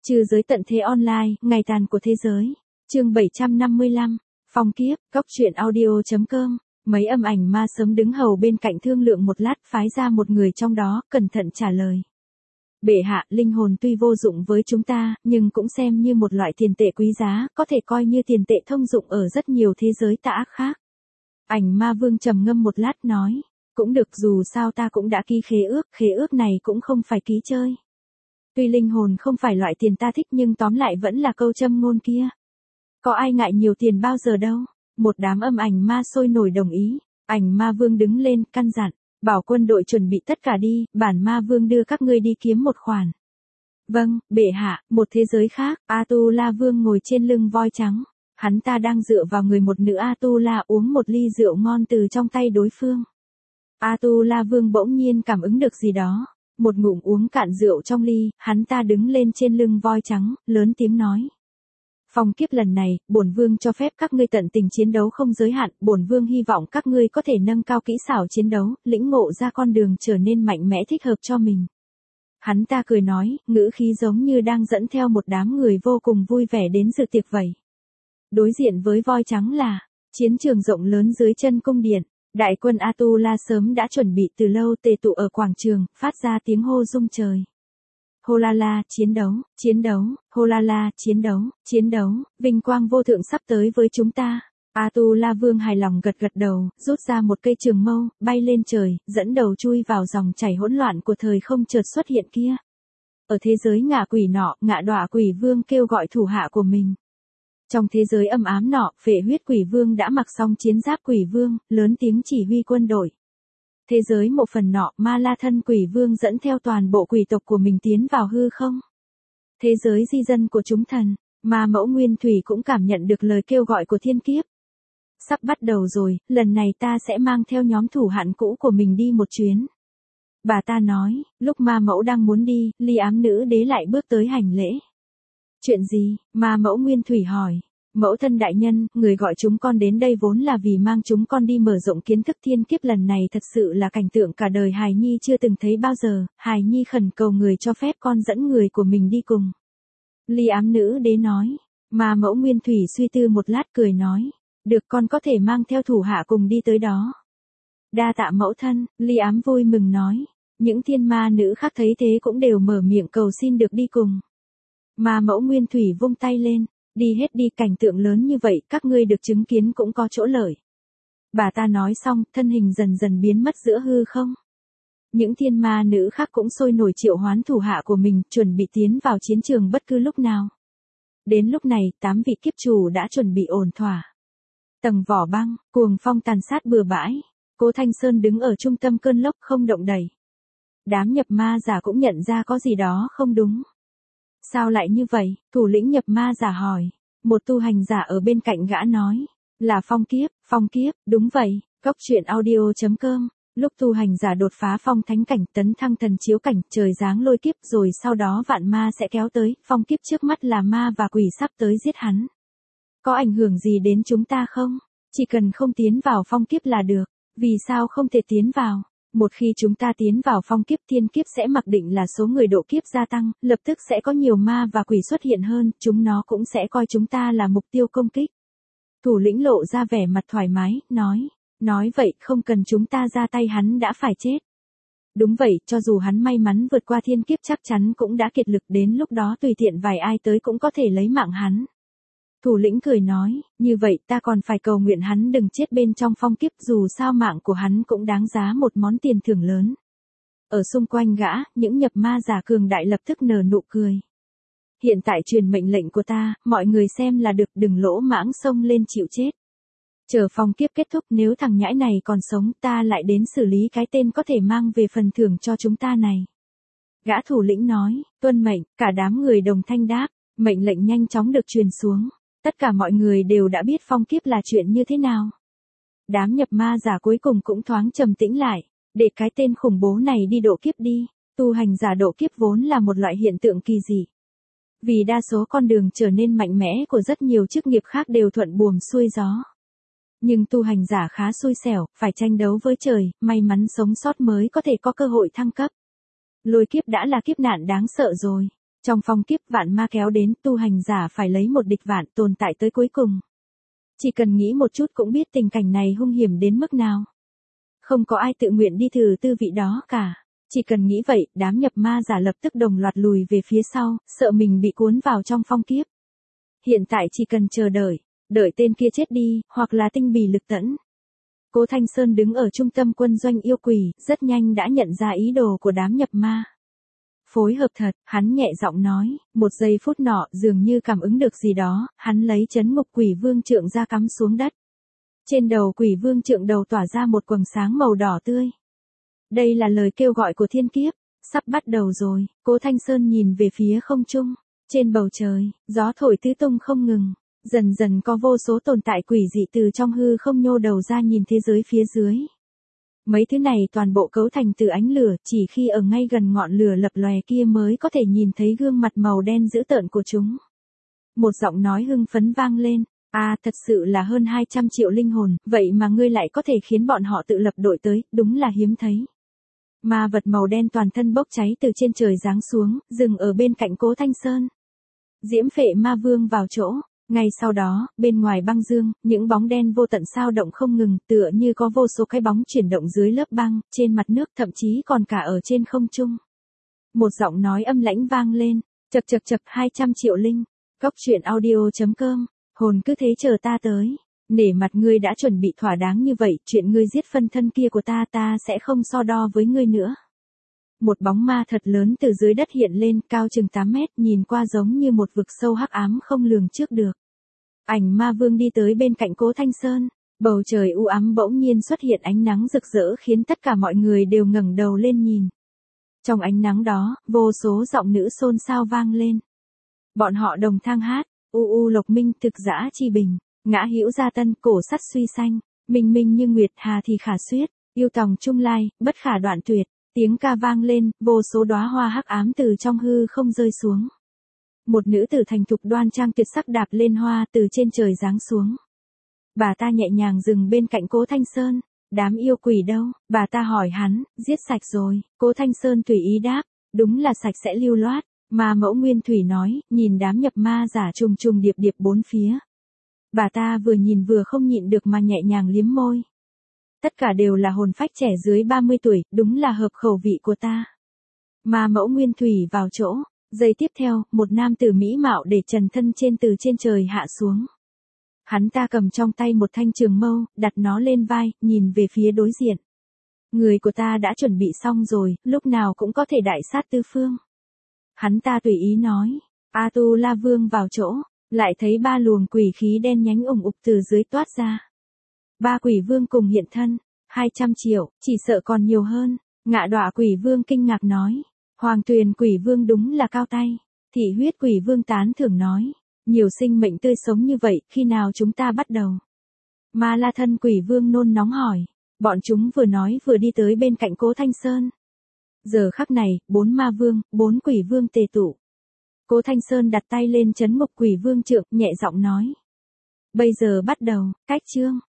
Trừ giới tận thế online, ngày tàn của thế giới. Chương 755, phong kiếp, góc truyện audio.com. Mấy âm ảnh ma sớm đứng hầu bên cạnh thương lượng một lát, phái ra một người trong đó, cẩn thận trả lời. Bệ hạ, linh hồn tuy vô dụng với chúng ta, nhưng cũng xem như một loại tiền tệ quý giá, có thể coi như tiền tệ thông dụng ở rất nhiều thế giới tà ác khác. Ảnh ma vương trầm ngâm một lát nói, cũng được, dù sao ta cũng đã ký khế ước này cũng không phải ký chơi. Tuy linh hồn không phải loại tiền ta thích nhưng tóm lại vẫn là câu châm ngôn kia. Có ai ngại nhiều tiền bao giờ đâu. Một đám âm ảnh ma sôi nổi đồng ý. Ảnh ma vương đứng lên căn dặn, bảo quân đội chuẩn bị tất cả đi, bản ma vương đưa các ngươi đi kiếm một khoản. Vâng, bệ hạ. Một thế giới khác, Atula vương ngồi trên lưng voi trắng. Hắn ta đang dựa vào người một nữ Atula uống một ly rượu ngon từ trong tay đối phương. Atula vương bỗng nhiên cảm ứng được gì đó. Một ngụm uống cạn rượu trong ly, hắn ta đứng lên trên lưng voi trắng, lớn tiếng nói. Phong kiếp lần này, bổn vương cho phép các ngươi tận tình chiến đấu không giới hạn, bổn vương hy vọng các ngươi có thể nâng cao kỹ xảo chiến đấu, lĩnh ngộ ra con đường trở nên mạnh mẽ thích hợp cho mình. Hắn ta cười nói, ngữ khí giống như đang dẫn theo một đám người vô cùng vui vẻ đến dự tiệc vậy. Đối diện với voi trắng là chiến trường rộng lớn dưới chân cung điện. Đại quân Atula sớm đã chuẩn bị từ lâu, tề tụ ở quảng trường, phát ra tiếng hô rung trời. Hô la la, chiến đấu, hô la la, chiến đấu, vinh quang vô thượng sắp tới với chúng ta. Atula vương hài lòng gật gật đầu, rút ra một cây trường mâu, bay lên trời, dẫn đầu chui vào dòng chảy hỗn loạn của thời không chợt xuất hiện kia. Ở thế giới ngạ quỷ nọ, ngạ đọa quỷ vương kêu gọi thủ hạ của mình. Trong thế giới âm ám nọ, phệ huyết quỷ vương đã mặc xong chiến giáp quỷ vương, lớn tiếng chỉ huy quân đội. Thế giới một phần nọ, ma la thân quỷ vương dẫn theo toàn bộ quỷ tộc của mình tiến vào hư không. Thế giới di dân của chúng thần, ma mẫu nguyên thủy cũng cảm nhận được lời kêu gọi của thiên kiếp. Sắp bắt đầu rồi, lần này ta sẽ mang theo nhóm thủ hạn cũ của mình đi một chuyến. Bà ta nói, lúc ma mẫu đang muốn đi, ly ám nữ đế lại bước tới hành lễ. Chuyện gì? Ma mẫu nguyên thủy hỏi. Mẫu thân đại nhân, người gọi chúng con đến đây vốn là vì mang chúng con đi mở rộng kiến thức thiên kiếp lần này thật sự là cảnh tượng cả đời hài nhi chưa từng thấy bao giờ, hài nhi khẩn cầu người cho phép con dẫn người của mình đi cùng. Ly ám nữ đế nói. Ma mẫu nguyên thủy suy tư một lát cười nói. Được, con có thể mang theo thủ hạ cùng đi tới đó. Đa tạ mẫu thân, ly ám vui mừng nói. Những thiên ma nữ khác thấy thế cũng đều mở miệng cầu xin được đi cùng. Ma mẫu nguyên thủy vung tay lên, đi hết đi, cảnh tượng lớn như vậy các ngươi được chứng kiến cũng có chỗ lợi. Bà ta nói xong, thân hình dần dần biến mất giữa hư không. Những thiên ma nữ khác cũng sôi nổi triệu hoán thủ hạ của mình, chuẩn bị tiến vào chiến trường bất cứ lúc nào. Đến lúc này, 8 vị kiếp chủ đã chuẩn bị ổn thỏa. Tầng vỏ băng, cuồng phong tàn sát bừa bãi. Cố Thanh Sơn đứng ở trung tâm cơn lốc không động đậy. Đám nhập ma giả cũng nhận ra có gì đó không đúng. Sao lại như vậy? Thủ lĩnh nhập ma giả hỏi. Một tu hành giả ở bên cạnh gã nói. Là phong kiếp, đúng vậy. Góc truyện audio.com. Lúc tu hành giả đột phá phong thánh cảnh, tấn thăng thần chiếu cảnh, trời giáng lôi kiếp rồi sau đó vạn ma sẽ kéo tới, phong kiếp trước mắt là ma và quỷ sắp tới giết hắn. Có ảnh hưởng gì đến chúng ta không? Chỉ cần không tiến vào phong kiếp là được. Vì sao không thể tiến vào? Một khi chúng ta tiến vào phong kiếp, thiên kiếp sẽ mặc định là số người độ kiếp gia tăng, lập tức sẽ có nhiều ma và quỷ xuất hiện hơn, chúng nó cũng sẽ coi chúng ta là mục tiêu công kích. Thủ lĩnh lộ ra vẻ mặt thoải mái, nói vậy không cần chúng ta ra tay hắn đã phải chết. Đúng vậy, cho dù hắn may mắn vượt qua thiên kiếp chắc chắn cũng đã kiệt lực, đến lúc đó tùy tiện vài ai tới cũng có thể lấy mạng hắn. Thủ lĩnh cười nói, như vậy ta còn phải cầu nguyện hắn đừng chết bên trong phong kiếp, dù sao mạng của hắn cũng đáng giá một món tiền thưởng lớn. Ở xung quanh gã, những nhập ma giả cường đại lập tức nở nụ cười. Hiện tại truyền mệnh lệnh của ta, mọi người xem là được, đừng lỗ mãng xông lên chịu chết. Chờ phong kiếp kết thúc, nếu thằng nhãi này còn sống ta lại đến xử lý cái tên có thể mang về phần thưởng cho chúng ta này. Gã thủ lĩnh nói, tuân mệnh, cả đám người đồng thanh đáp, mệnh lệnh nhanh chóng được truyền xuống. Tất cả mọi người đều đã biết phong kiếp là chuyện như thế nào. Đám nhập ma giả cuối cùng cũng thoáng trầm tĩnh lại, để cái tên khủng bố này đi độ kiếp đi. Tu hành giả độ kiếp vốn là một loại hiện tượng kỳ dị. Vì đa số con đường trở nên mạnh mẽ của rất nhiều chức nghiệp khác đều thuận buồm xuôi gió. Nhưng tu hành giả khá xui xẻo, phải tranh đấu với trời, may mắn sống sót mới có thể có cơ hội thăng cấp. Lôi kiếp đã là kiếp nạn đáng sợ rồi. Trong phong kiếp vạn ma kéo đến, tu hành giả phải lấy một địch vạn tồn tại tới cuối cùng. Chỉ cần nghĩ một chút cũng biết tình cảnh này hung hiểm đến mức nào. Không có ai tự nguyện đi thử tư vị đó cả. Chỉ cần nghĩ vậy, đám nhập ma giả lập tức đồng loạt lùi về phía sau, sợ mình bị cuốn vào trong phong kiếp. Hiện tại chỉ cần chờ đợi tên kia chết đi, hoặc là tinh bì lực tẫn. Cố Thanh Sơn đứng ở trung tâm quân doanh yêu quỷ, rất nhanh đã nhận ra ý đồ của đám nhập ma. Phối hợp thật, hắn nhẹ giọng nói, một giây phút nọ dường như cảm ứng được gì đó, hắn lấy chấn ngục quỷ vương trượng ra cắm xuống đất. Trên đầu quỷ vương trượng đầu tỏa ra một quầng sáng màu đỏ tươi. Đây là lời kêu gọi của thiên kiếp, sắp bắt đầu rồi. Cố Thanh Sơn nhìn về phía không trung, trên bầu trời, gió thổi tứ tung không ngừng, dần dần có vô số tồn tại quỷ dị từ trong hư không nhô đầu ra nhìn thế giới phía dưới. Mấy thứ này toàn bộ cấu thành từ ánh lửa, chỉ khi ở ngay gần ngọn lửa lập lòe kia mới có thể nhìn thấy gương mặt màu đen dữ tợn của chúng. Một giọng nói hưng phấn vang lên, thật sự là hơn 200 triệu linh hồn, vậy mà ngươi lại có thể khiến bọn họ tự lập đội tới, đúng là hiếm thấy. Ma vật màu đen toàn thân bốc cháy từ trên trời giáng xuống, dừng ở bên cạnh Cố Thanh Sơn. Diễm phệ ma vương vào chỗ. Ngay sau đó, bên ngoài băng dương, những bóng đen vô tận sao động không ngừng, tựa như có vô số cái bóng chuyển động dưới lớp băng, trên mặt nước, thậm chí còn cả ở trên không trung. Một giọng nói âm lãnh vang lên, chậc 200 triệu linh. Cốc truyện audio.com, hồn cứ thế chờ ta tới. Nể mặt ngươi đã chuẩn bị thỏa đáng như vậy, chuyện ngươi giết phân thân kia của ta sẽ không so đo với ngươi nữa. Một bóng ma thật lớn từ dưới đất hiện lên, cao chừng 8 mét, nhìn qua giống như một vực sâu hắc ám không lường trước được. Ảnh ma vương đi tới bên cạnh Cố Thanh Sơn, bầu trời u ám bỗng nhiên xuất hiện ánh nắng rực rỡ khiến tất cả mọi người đều ngẩng đầu lên nhìn. Trong ánh nắng đó, vô số giọng nữ xôn xao vang lên. Bọn họ đồng thang hát, u lộc minh thực dã chi bình, ngã hữu gia tân cổ sắt suy xanh, minh minh như nguyệt hà thì khả xuyết, yêu tòng trung lai, bất khả đoạn tuyệt. Tiếng ca vang lên, vô số đóa hoa hắc ám từ trong hư không rơi xuống. Một nữ tử thành thục đoan trang tuyệt sắc đạp lên hoa từ trên trời giáng xuống. Bà ta nhẹ nhàng dừng bên cạnh Cố Thanh Sơn. Đám yêu quỷ đâu? Bà ta hỏi hắn, giết sạch rồi. Cố Thanh Sơn tùy ý đáp, đúng là sạch sẽ lưu loát. Mà Mẫu Nguyên Thủy nói, nhìn đám nhập ma giả trùng trùng điệp điệp bốn phía. Bà ta vừa nhìn vừa không nhịn được mà nhẹ nhàng liếm môi. Tất cả đều là hồn phách trẻ dưới 30 tuổi, đúng là hợp khẩu vị của ta. Mà Mẫu Nguyên Thủy vào chỗ, giây tiếp theo, một nam tử mỹ mạo để trần thân từ trên trời hạ xuống. Hắn ta cầm trong tay một thanh trường mâu, đặt nó lên vai, nhìn về phía đối diện. Người của ta đã chuẩn bị xong rồi, lúc nào cũng có thể đại sát tứ phương. Hắn ta tùy ý nói, Tu La Vương vào chỗ, lại thấy 3 luồng quỷ khí đen nhánh ủng ục từ dưới toát ra. 3 quỷ vương cùng hiện thân, 200 triệu, chỉ sợ còn nhiều hơn. Ngạ Đọa quỷ vương kinh ngạc nói, Hoàng Tuyền quỷ vương đúng là cao tay. Thị huyết quỷ vương tán thưởng nói, nhiều sinh mệnh tươi sống như vậy, khi nào chúng ta bắt đầu? Ma La Thân quỷ vương nôn nóng hỏi, bọn chúng vừa nói vừa đi tới bên cạnh Cố Thanh Sơn. Giờ khắc này, 4 ma vương, 4 quỷ vương tề tụ. Cố Thanh Sơn đặt tay lên trấn ngục quỷ vương trượng, nhẹ giọng nói. Bây giờ bắt đầu, cách chương.